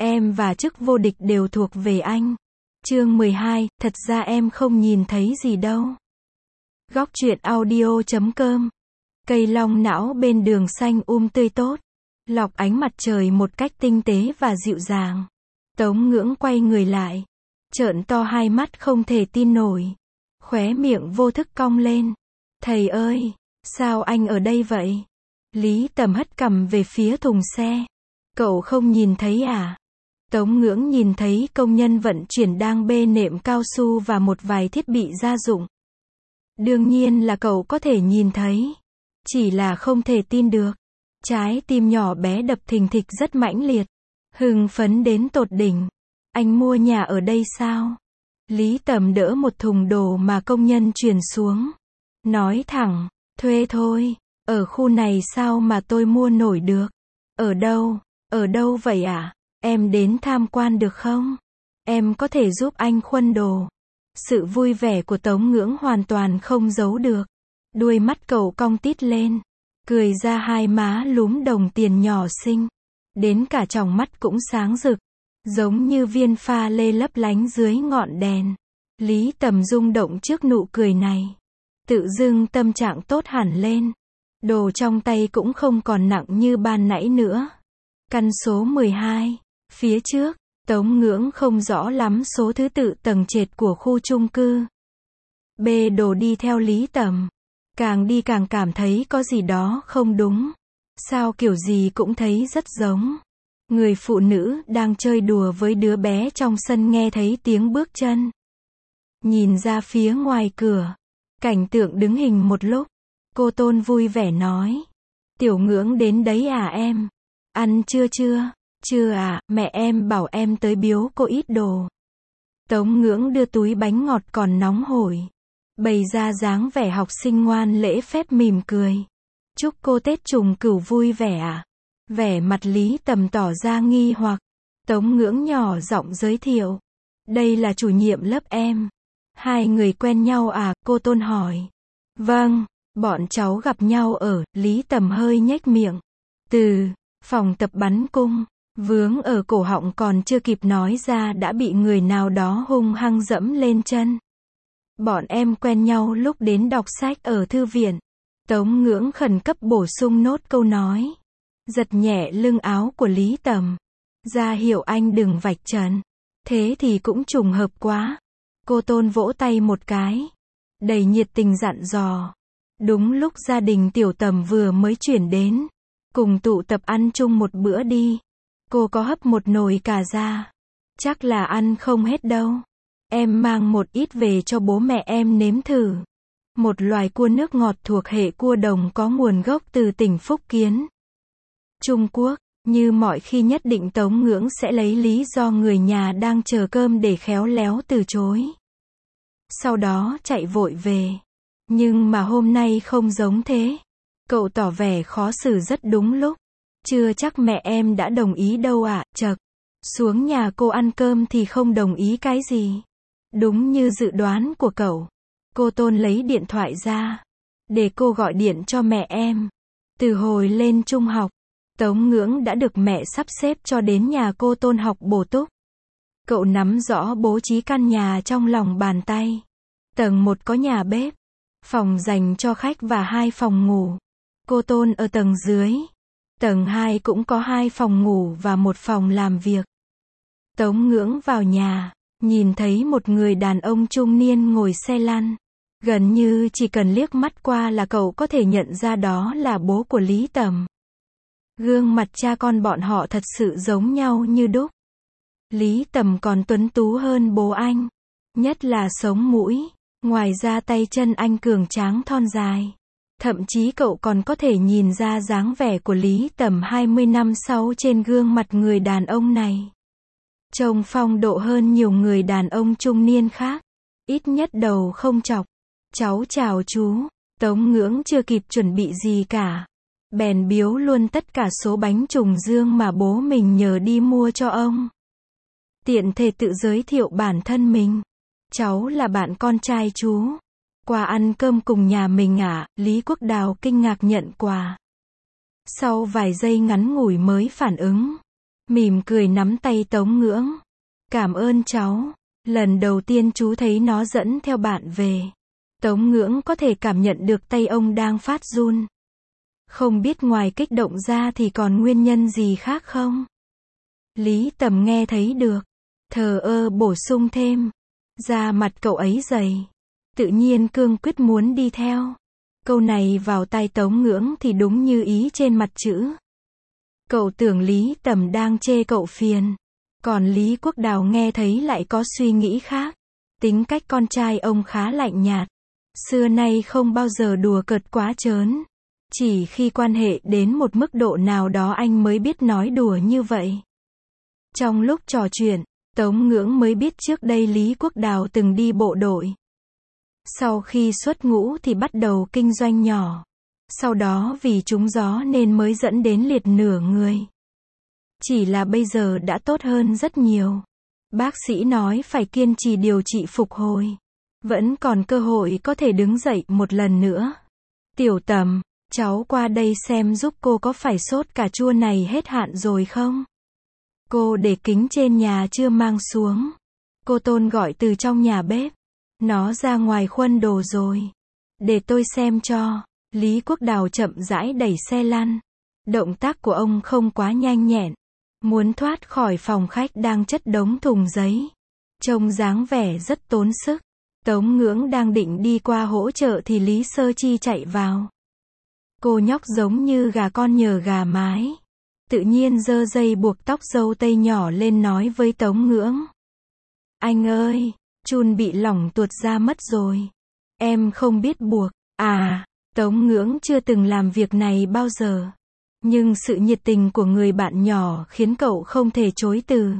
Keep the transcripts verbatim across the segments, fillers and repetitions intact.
Em và chức vô địch đều thuộc về anh. Chương mười hai, thật ra em không nhìn thấy gì đâu. Góc truyện audio chấm com. Cây long não bên đường xanh um tươi tốt, lọc ánh mặt trời một cách tinh tế và dịu dàng. Tống Ngưỡng quay người lại, trợn to hai mắt không thể tin nổi. Khóe miệng vô thức cong lên. Thầy ơi, sao anh ở đây vậy? Lý Tầm hất cằm về phía thùng xe. Cậu không nhìn thấy à? Tống Ngưỡng nhìn thấy công nhân vận chuyển đang bê nệm cao su và một vài thiết bị gia dụng. Đương nhiên là cậu có thể nhìn thấy. Chỉ là không thể tin được. Trái tim nhỏ bé đập thình thịch rất mãnh liệt. Hưng phấn đến tột đỉnh. Anh mua nhà ở đây sao? Lý Tầm đỡ một thùng đồ mà công nhân chuyển xuống. Nói thẳng, thuê thôi. Ở khu này sao mà tôi mua nổi được? Ở đâu? Ở đâu vậy ạ? À? Em đến tham quan được không? Em có thể giúp anh khuân đồ. Sự vui vẻ của Tống Ngưỡng hoàn toàn không giấu được. Đuôi mắt cậu cong tít lên. Cười ra hai má lúm đồng tiền nhỏ xinh. Đến cả tròng mắt cũng sáng rực. Giống như viên pha lê lấp lánh dưới ngọn đèn. Lý Tầm rung động trước nụ cười này. Tự dưng tâm trạng tốt hẳn lên. Đồ trong tay cũng không còn nặng như ban nãy nữa. Căn số mười hai. Phía trước, Tống Ngưỡng không rõ lắm số thứ tự tầng trệt của khu chung cư. Bê đồ đi theo Lý Tầm. Càng đi càng cảm thấy có gì đó không đúng. Sao kiểu gì cũng thấy rất giống. Người phụ nữ đang chơi đùa với đứa bé trong sân nghe thấy tiếng bước chân. Nhìn ra phía ngoài cửa. Cảnh tượng đứng hình một lúc. Cô Tôn vui vẻ nói. Tiểu Ngưỡng đến đấy à em? Ăn chưa chưa? Chưa à, mẹ em bảo em tới biếu cô ít đồ. Tống Ngưỡng đưa túi bánh ngọt còn nóng hổi. Bày ra dáng vẻ học sinh ngoan lễ phép mỉm cười. Chúc cô Tết Trùng Cửu vui vẻ à? Vẻ mặt Lý Tầm tỏ ra nghi hoặc. Tống Ngưỡng nhỏ giọng giới thiệu. Đây là chủ nhiệm lớp em. Hai người quen nhau à? Cô Tôn hỏi. Vâng, bọn cháu gặp nhau ở, Lý Tầm hơi nhếch miệng. Từ phòng tập bắn cung. Vướng ở cổ họng còn chưa kịp nói ra đã bị người nào đó hung hăng dẫm lên chân. Bọn em quen nhau lúc đến đọc sách ở thư viện. Tống Ngưỡng khẩn cấp bổ sung nốt câu nói. Giật nhẹ lưng áo của Lý Tầm. Ra hiệu anh đừng vạch trần. Thế thì cũng trùng hợp quá. Cô Tôn vỗ tay một cái. Đầy nhiệt tình dặn dò. Đúng lúc gia đình Tiểu Tầm vừa mới chuyển đến. Cùng tụ tập ăn chung một bữa đi. Cô có hấp một nồi cà ra. Chắc là ăn không hết đâu. Em mang một ít về cho bố mẹ em nếm thử. Một loài cua nước ngọt thuộc hệ cua đồng có nguồn gốc từ tỉnh Phúc Kiến, Trung Quốc. Như mọi khi nhất định Tống Ngưỡng sẽ lấy lý do người nhà đang chờ cơm để khéo léo từ chối. Sau đó chạy vội về. Nhưng mà hôm nay không giống thế. Cậu tỏ vẻ khó xử rất đúng lúc. Chưa chắc mẹ em đã đồng ý đâu ạ, à, chậc. Xuống nhà cô ăn cơm thì không đồng ý cái gì. Đúng như dự đoán của cậu. Cô Tôn lấy điện thoại ra. Để cô gọi điện cho mẹ em. Từ hồi lên trung học, Tống Ngưỡng đã được mẹ sắp xếp cho đến nhà cô Tôn học bổ túc. Cậu nắm rõ bố trí căn nhà trong lòng bàn tay. Tầng một có nhà bếp, phòng dành cho khách và hai phòng ngủ. Cô Tôn ở tầng dưới. Tầng hai cũng có hai phòng ngủ và một phòng làm việc. Tống Ngưỡng vào nhà, nhìn thấy một người đàn ông trung niên ngồi xe lăn. Gần như chỉ cần liếc mắt qua là cậu có thể nhận ra đó là bố của Lý Tầm. Gương mặt cha con bọn họ thật sự giống nhau như đúc. Lý Tầm còn tuấn tú hơn bố anh. Nhất là sống mũi. Ngoài ra tay chân anh cường tráng thon dài. Thậm chí cậu còn có thể nhìn ra dáng vẻ của Lý Tầm hai mươi năm sau trên gương mặt người đàn ông này. Trông phong độ hơn nhiều người đàn ông trung niên khác. Ít nhất đầu không chọc. Cháu chào chú. Tống Ngưỡng chưa kịp chuẩn bị gì cả. Bèn biếu luôn tất cả số bánh trùng dương mà bố mình nhờ đi mua cho ông. Tiện thể tự giới thiệu bản thân mình. Cháu là bạn con trai chú. Qua ăn cơm cùng nhà mình à? Lý Quốc Đào kinh ngạc nhận quà. Sau vài giây ngắn ngủi mới phản ứng. mỉm cười nắm tay Tống Ngưỡng. Cảm ơn cháu. Lần đầu tiên chú thấy nó dẫn theo bạn về. Tống Ngưỡng có thể cảm nhận được tay ông đang phát run. Không biết ngoài kích động ra thì còn nguyên nhân gì khác không? Lý Tầm nghe thấy được. Thờ ơ bổ sung thêm. Da mặt cậu ấy dày. Tự nhiên cương quyết muốn đi theo. Câu này vào tai Tống Ngưỡng thì đúng như ý trên mặt chữ. Cậu tưởng Lý Tầm đang chê cậu phiền. Còn Lý Quốc Đào nghe thấy lại có suy nghĩ khác. Tính cách con trai ông khá lạnh nhạt. Xưa nay không bao giờ đùa cợt quá trớn. Chỉ khi quan hệ đến một mức độ nào đó anh mới biết nói đùa như vậy. Trong lúc trò chuyện, Tống Ngưỡng mới biết trước đây Lý Quốc Đào từng đi bộ đội. Sau khi xuất ngũ thì bắt đầu kinh doanh nhỏ. Sau đó vì trúng gió nên mới dẫn đến liệt nửa người. Chỉ là bây giờ đã tốt hơn rất nhiều. Bác sĩ nói phải kiên trì điều trị phục hồi. Vẫn còn cơ hội có thể đứng dậy một lần nữa. Tiểu Tầm, cháu qua đây xem giúp cô có phải sốt cà chua này hết hạn rồi không? Cô để kính trên nhà chưa mang xuống. Cô Tôn gọi từ trong nhà bếp. Nó ra ngoài khuân đồ rồi. Để tôi xem cho. Lý Quốc Đào chậm rãi đẩy xe lăn. Động tác của ông không quá nhanh nhẹn. Muốn thoát khỏi phòng khách đang chất đống thùng giấy. Trông dáng vẻ rất tốn sức. Tống Ngưỡng đang định đi qua hỗ trợ thì Lý Sơ Chi chạy vào. Cô nhóc giống như gà con nhờ gà mái. Tự nhiên giơ dây buộc tóc dâu tây nhỏ lên nói với Tống Ngưỡng. Anh ơi, chun bị lỏng tuột ra mất rồi. Em không biết buộc. À, Tống Ngưỡng chưa từng làm việc này bao giờ. Nhưng sự nhiệt tình của người bạn nhỏ khiến cậu không thể chối từ.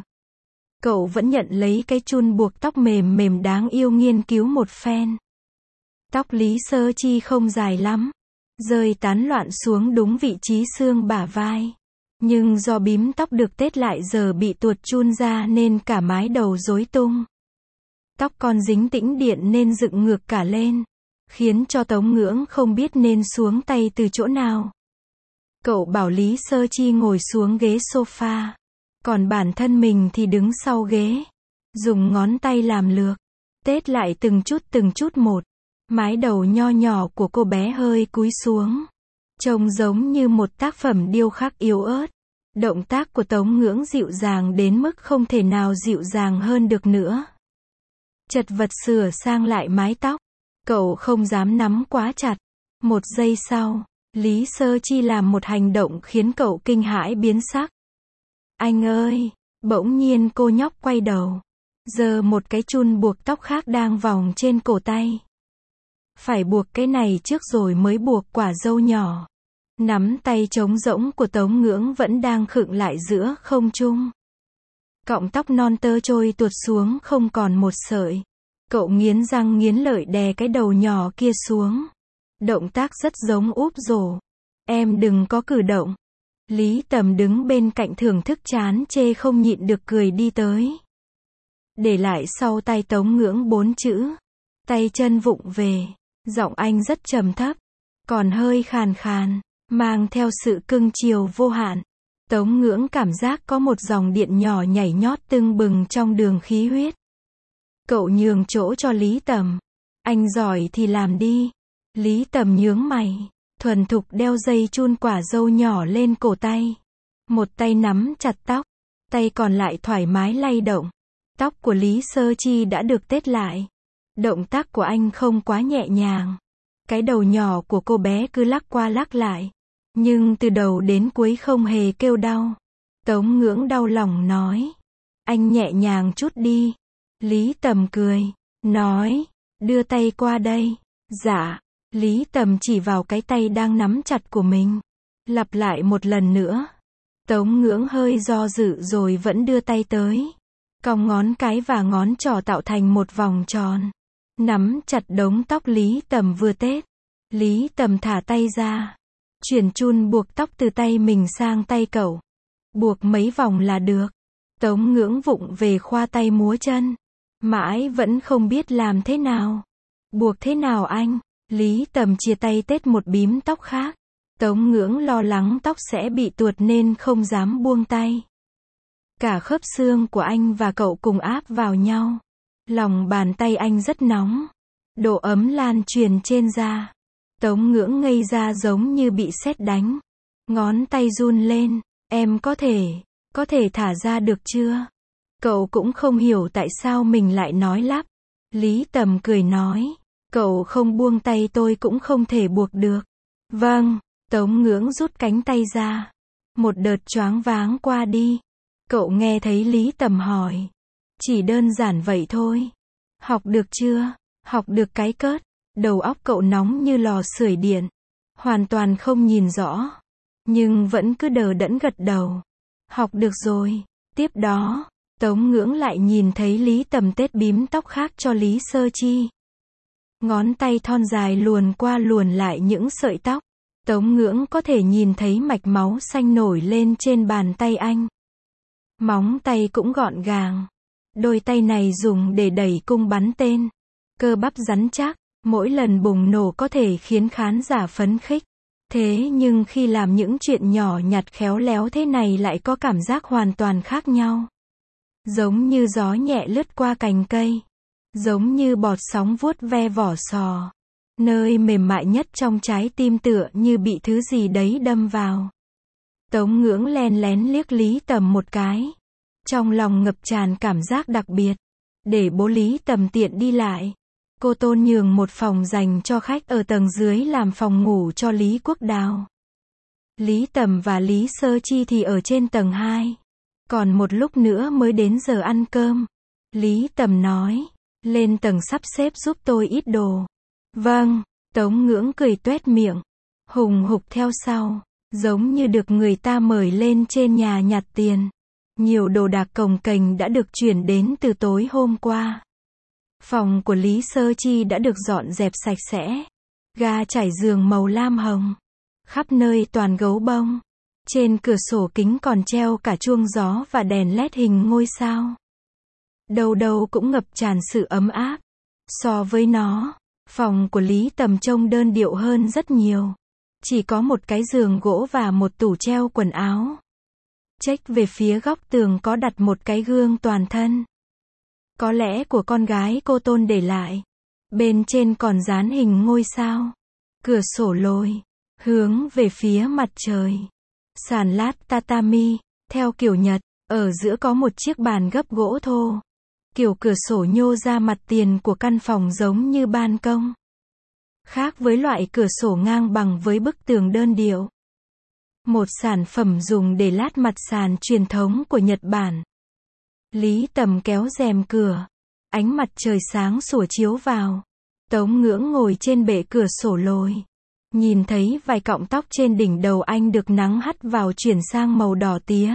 Cậu vẫn nhận lấy cái chun buộc tóc mềm mềm đáng yêu nghiên cứu một phen. Tóc Lý Sơ Chi không dài lắm. Rơi tán loạn xuống đúng vị trí xương bả vai. Nhưng do bím tóc được tết lại giờ bị tuột chun ra nên cả mái đầu rối tung. Tóc con dính tĩnh điện nên dựng ngược cả lên. Khiến cho Tống Ngưỡng không biết nên xuống tay từ chỗ nào. Cậu bảo Lý Sơ Chi ngồi xuống ghế sofa. Còn bản thân mình thì đứng sau ghế. Dùng ngón tay làm lược. Tết lại từng chút từng chút một. Mái đầu nho nhỏ của cô bé hơi cúi xuống. Trông giống như một tác phẩm điêu khắc yếu ớt. Động tác của Tống Ngưỡng dịu dàng đến mức không thể nào dịu dàng hơn được nữa. Chật vật sửa sang lại mái tóc. Cậu không dám nắm quá chặt. Một giây sau, Lý Sơ Chi làm một hành động khiến cậu kinh hãi biến sắc. Anh ơi! Bỗng nhiên cô nhóc quay đầu. Giơ một cái chun buộc tóc khác đang vòng trên cổ tay. Phải buộc cái này trước rồi mới buộc quả dâu nhỏ. Nắm tay trống rỗng của Tống Ngưỡng vẫn đang khựng lại giữa không trung. Cọng tóc non tơ trôi tuột xuống không còn một sợi. Cậu nghiến răng nghiến lợi đè cái đầu nhỏ kia xuống. Động tác rất giống úp rổ. Em đừng có cử động. Lý Tầm đứng bên cạnh thưởng thức chán chê không nhịn được cười đi tới. Để lại sau tay Tống Ngưỡng bốn chữ. Tay chân vụng về. Giọng anh rất trầm thấp. Còn hơi khàn khàn. Mang theo sự cưng chiều vô hạn. Tống Ngưỡng cảm giác có một dòng điện nhỏ nhảy nhót tưng bừng trong đường khí huyết. Cậu nhường chỗ cho Lý Tầm. Anh giỏi thì làm đi. Lý Tầm nhướng mày. Thuần thục đeo dây chun quả dâu nhỏ lên cổ tay. Một tay nắm chặt tóc. Tay còn lại thoải mái lay động. Tóc của Lý Sơ Chi đã được tết lại. Động tác của anh không quá nhẹ nhàng. Cái đầu nhỏ của cô bé cứ lắc qua lắc lại. Nhưng từ đầu đến cuối không hề kêu đau. Tống Ngưỡng đau lòng nói. Anh nhẹ nhàng chút đi. Lý Tầm cười. Nói. Đưa tay qua đây. Dạ. Lý Tầm chỉ vào cái tay đang nắm chặt của mình. Lặp lại một lần nữa. Tống Ngưỡng hơi do dự rồi vẫn đưa tay tới. Cong ngón cái và ngón trỏ tạo thành một vòng tròn. Nắm chặt đống tóc Lý Tầm vừa tết. Lý Tầm thả tay ra. Chuyển chun buộc tóc từ tay mình sang tay cậu. Buộc mấy vòng là được. Tống Ngưỡng vụng về khoa tay múa chân. Mãi vẫn không biết làm thế nào. Buộc thế nào anh? Lý Tầm chia tay tết một bím tóc khác. Tống Ngưỡng lo lắng tóc sẽ bị tuột nên không dám buông tay. Cả khớp xương của anh và cậu cùng áp vào nhau. Lòng bàn tay anh rất nóng. Độ ấm lan truyền trên da. Tống Ngưỡng ngây ra giống như bị sét đánh. Ngón tay run lên. Em có thể, có thể thả ra được chưa? Cậu cũng không hiểu tại sao mình lại nói lắp. Lý Tầm cười nói. Cậu không buông tay tôi cũng không thể buộc được. Vâng, Tống Ngưỡng rút cánh tay ra. Một đợt choáng váng qua đi. Cậu nghe thấy Lý Tầm hỏi. Chỉ đơn giản vậy thôi. Học được chưa? Học được cái cớt. Đầu óc cậu nóng như lò sưởi điện. Hoàn toàn không nhìn rõ. Nhưng vẫn cứ đờ đẫn gật đầu. Học được rồi. Tiếp đó, Tống Ngưỡng lại nhìn thấy Lý Tầm tết bím tóc khác cho Lý Sơ Chi. Ngón tay thon dài luồn qua luồn lại những sợi tóc. Tống Ngưỡng có thể nhìn thấy mạch máu xanh nổi lên trên bàn tay anh. Móng tay cũng gọn gàng. Đôi tay này dùng để đẩy cung bắn tên. Cơ bắp rắn chắc, mỗi lần bùng nổ có thể khiến khán giả phấn khích. Thế nhưng khi làm những chuyện nhỏ nhặt khéo léo thế này lại có cảm giác hoàn toàn khác nhau. Giống như gió nhẹ lướt qua cành cây. Giống như bọt sóng vuốt ve vỏ sò. Nơi mềm mại nhất trong trái tim tựa như bị thứ gì đấy đâm vào. Tống Ngưỡng len lén liếc Lý Tầm một cái. Trong lòng ngập tràn cảm giác đặc biệt. Để bố Lý Tầm tiện đi lại. Cô Tôn nhường một phòng dành cho khách ở tầng dưới làm phòng ngủ cho Lý Quốc Đào. Lý Tầm và Lý Sơ Chi thì ở trên tầng hai. Còn một lúc nữa mới đến giờ ăn cơm. Lý Tầm nói. Lên tầng sắp xếp giúp tôi ít đồ. Vâng, Tống Ngưỡng cười tuét miệng. Hùng hục theo sau. Giống như được người ta mời lên trên nhà nhặt tiền. Nhiều đồ đạc cồng kềnh đã được chuyển đến từ tối hôm qua. Phòng của Lý Sơ Chi đã được dọn dẹp sạch sẽ. Ga trải giường màu lam hồng. Khắp nơi toàn gấu bông. Trên cửa sổ kính còn treo cả chuông gió và đèn led hình ngôi sao. Đâu đâu cũng ngập tràn sự ấm áp. So với nó, phòng của Lý Tầm trông đơn điệu hơn rất nhiều. Chỉ có một cái giường gỗ và một tủ treo quần áo. Chếch về phía góc tường có đặt một cái gương toàn thân. Có lẽ của con gái cô Tôn để lại. Bên trên còn dán hình ngôi sao. Cửa sổ lồi, hướng về phía mặt trời. Sàn lát tatami, theo kiểu Nhật, ở giữa có một chiếc bàn gấp gỗ thô. Kiểu cửa sổ nhô ra mặt tiền của căn phòng giống như ban công. Khác với loại cửa sổ ngang bằng với bức tường đơn điệu. Một sản phẩm dùng để lát mặt sàn truyền thống của Nhật Bản. Lý Tầm kéo rèm cửa. Ánh mặt trời sáng sủa chiếu vào. Tống Ngưỡng ngồi trên bệ cửa sổ lồi. Nhìn thấy vài cọng tóc trên đỉnh đầu anh được nắng hắt vào chuyển sang màu đỏ tía.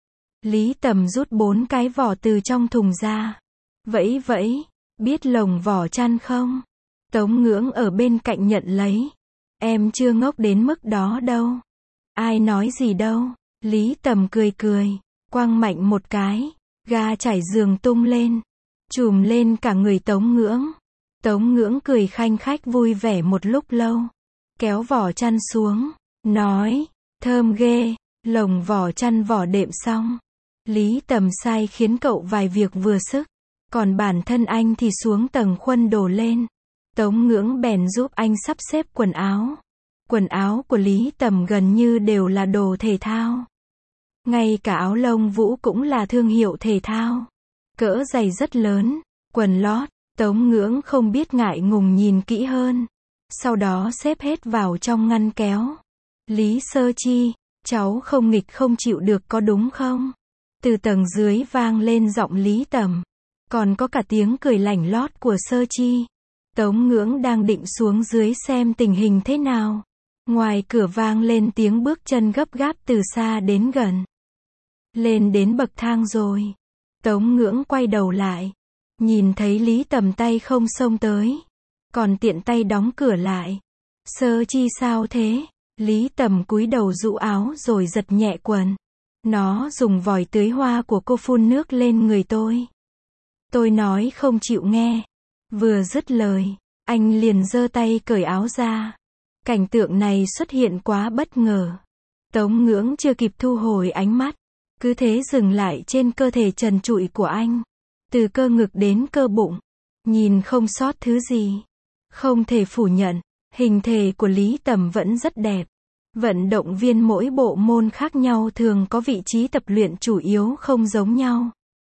Lý Tầm rút bốn cái vỏ từ trong thùng ra. Vẫy vẫy, biết lồng vỏ chăn không? Tống Ngưỡng ở bên cạnh nhận lấy. Em chưa ngốc đến mức đó đâu. Ai nói gì đâu. Lý Tầm cười cười, quăng mạnh một cái. Ga trải giường tung lên. Trùm lên cả người Tống Ngưỡng. Tống Ngưỡng cười khanh khách vui vẻ một lúc lâu. Kéo vỏ chăn xuống. Nói, thơm ghê. Lồng vỏ chăn vỏ đệm xong. Lý Tầm sai khiến cậu vài việc vừa sức. Còn bản thân anh thì xuống tầng khuân đồ lên. Tống Ngưỡng bèn giúp anh sắp xếp quần áo. Quần áo của Lý Tầm gần như đều là đồ thể thao. Ngay cả áo lông vũ cũng là thương hiệu thể thao. Cỡ giày rất lớn. Quần lót, Tống Ngưỡng không biết ngại ngùng nhìn kỹ hơn. Sau đó xếp hết vào trong ngăn kéo. Lý Sơ Chi, cháu không nghịch không chịu được có đúng không? Từ tầng dưới vang lên giọng Lý Tầm. Còn có cả tiếng cười lảnh lót của Sơ Chi. Tống Ngưỡng đang định xuống dưới xem tình hình thế nào. Ngoài cửa vang lên tiếng bước chân gấp gáp từ xa đến gần. Lên đến bậc thang rồi. Tống Ngưỡng quay đầu lại. Nhìn thấy Lý Tầm tay không xông tới. Còn tiện tay đóng cửa lại. Sơ Chi sao thế? Lý Tầm cúi đầu rũ áo rồi giật nhẹ quần. Nó dùng vòi tưới hoa của cô phun nước lên người tôi. Tôi nói không chịu nghe. Vừa dứt lời, anh liền giơ tay cởi áo ra. Cảnh tượng này xuất hiện quá bất ngờ. Tống Ngưỡng chưa kịp thu hồi ánh mắt. cứ thế dừng lại trên cơ thể trần trụi của anh. Từ cơ ngực đến cơ bụng. Nhìn không sót thứ gì. Không thể phủ nhận, hình thể của Lý Tầm vẫn rất đẹp. Vận động viên mỗi bộ môn khác nhau thường có vị trí tập luyện chủ yếu không giống nhau.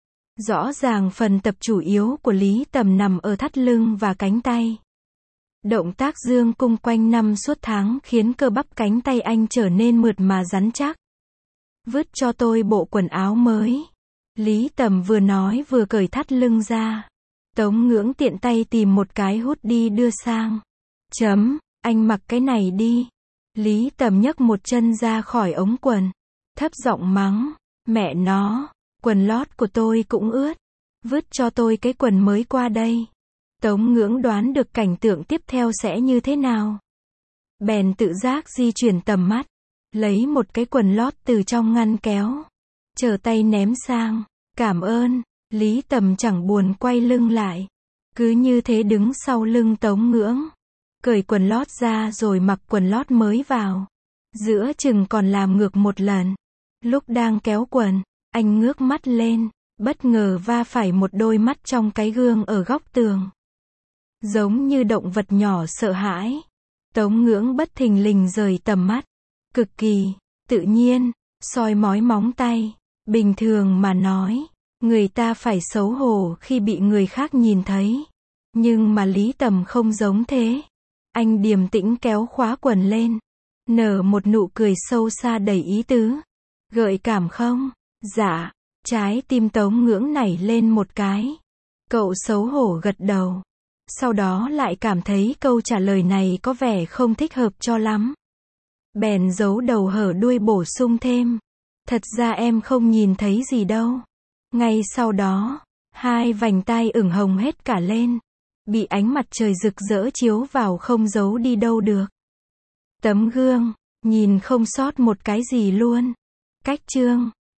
Rõ ràng phần tập chủ yếu của Lý Tầm nằm ở thắt lưng và cánh tay. Động tác dương cung quanh năm suốt tháng khiến cơ bắp cánh tay anh trở nên mượt mà rắn chắc. Vứt cho tôi bộ quần áo mới. Lý Tầm vừa nói vừa cởi thắt lưng ra. Tống Ngưỡng tiện tay tìm một cái hút đi đưa sang. Chấm, anh mặc cái này đi. Lý Tầm nhấc một chân ra khỏi ống quần. Thấp giọng mắng, mẹ nó, quần lót của tôi cũng ướt. Vứt cho tôi cái quần mới qua đây. Tống Ngưỡng đoán được cảnh tượng tiếp theo sẽ như thế nào. Bèn tự giác di chuyển tầm mắt. Lấy một cái quần lót từ trong ngăn kéo. Trở tay ném sang. Cảm ơn. Lý Tầm chẳng buồn quay lưng lại. Cứ như thế đứng sau lưng Tống Ngưỡng. Cởi quần lót ra rồi mặc quần lót mới vào. Giữa chừng còn làm ngược một lần. Lúc đang kéo quần, anh ngước mắt lên. Bất ngờ va phải một đôi mắt trong cái gương ở góc tường. Giống như động vật nhỏ sợ hãi. Tống Ngưỡng bất thình lình rời tầm mắt. Cực kỳ, tự nhiên, soi mói móng tay. Bình thường mà nói, người ta phải xấu hổ khi bị người khác nhìn thấy. Nhưng mà Lý Tầm không giống thế. Anh điềm tĩnh kéo khóa quần lên. Nở một nụ cười sâu xa đầy ý tứ. Gợi cảm không? Dạ. Trái tim Tống Ngưỡng nảy lên một cái. Cậu xấu hổ gật đầu. Sau đó lại cảm thấy câu trả lời này có vẻ không thích hợp cho lắm. Bèn giấu đầu hở đuôi bổ sung thêm. Thật ra em không nhìn thấy gì đâu. Ngay sau đó, hai vành tai ửng hồng hết cả lên. Bị ánh mặt trời rực rỡ chiếu vào không giấu đi đâu được. Tấm gương, nhìn không sót một cái gì luôn. Cách chương